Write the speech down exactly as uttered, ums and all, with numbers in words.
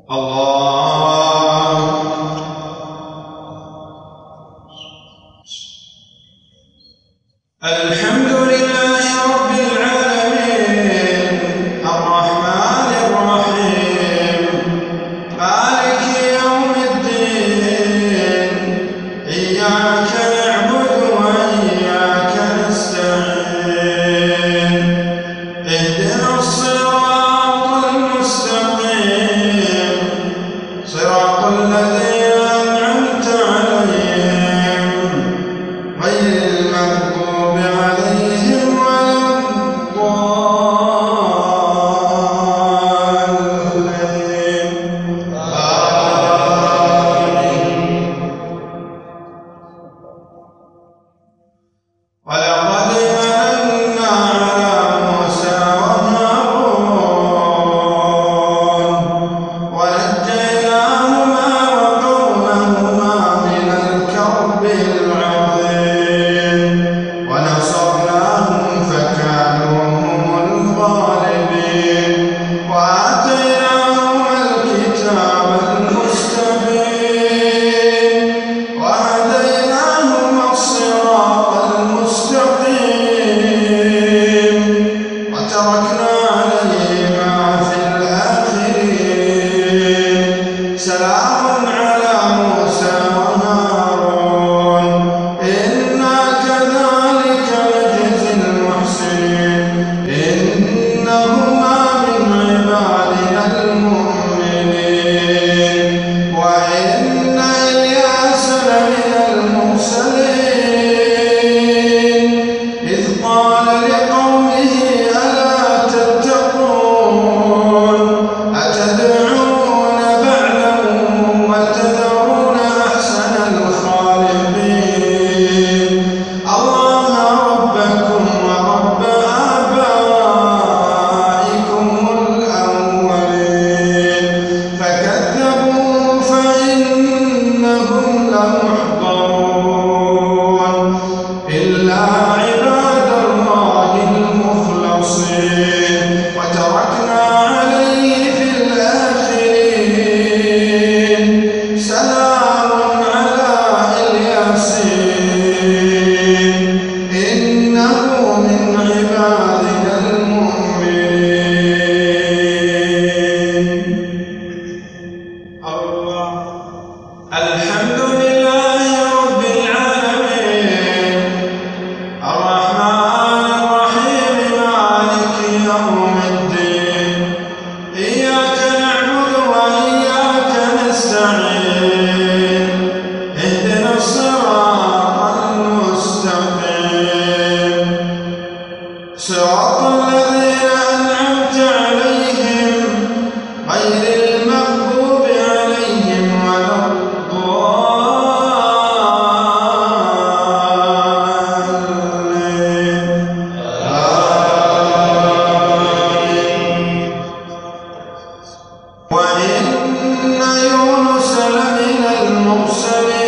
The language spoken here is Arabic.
الحمد لله رب العالمين الرحمن الرحيم مالك يوم الدين إياك نعبد وإياك نستعين اهدنا الصراط المستقيم صراط الذين أنعمت عليهم غير المغضوب عليهم ولا الضالين آمين. ولقد مننا على موسى وهارون ونجيناهما وقومهما من الكرب العظيم ونصرناهم فكانوا هم الغالبين وآتيناهما الكتاب المستبين وهديناهما الصراط المستقيم وتركنا عليهما في الآخرين سلام على موسى وهارون إنا كذلك نجزي المحسنين إنهما من عبادنا المؤمنين وإن إلياس لمن المرسلين إذ قال لقومه ألا تتقون أتدعون بعلا وتذرون أحسن الخالقين الله ربكم ورب آبائكم الأولين فكذبوا فإنهم لمحضرون إلا عباد الله المخلصين وتركنا عليه في الآخرين سلام على الياسين إنه من عبادنا المؤمنين. الله الحمد لله رب العالمين الرحمن الرحيم مالك يوم الدين إياك نعبد وإياك نستعين اهدنا الصراط المستقيم صراط الذين أنعمت عليهم غير المغضوب عليهم ولا الضالين آمين. وإن يونس لمن المرسلين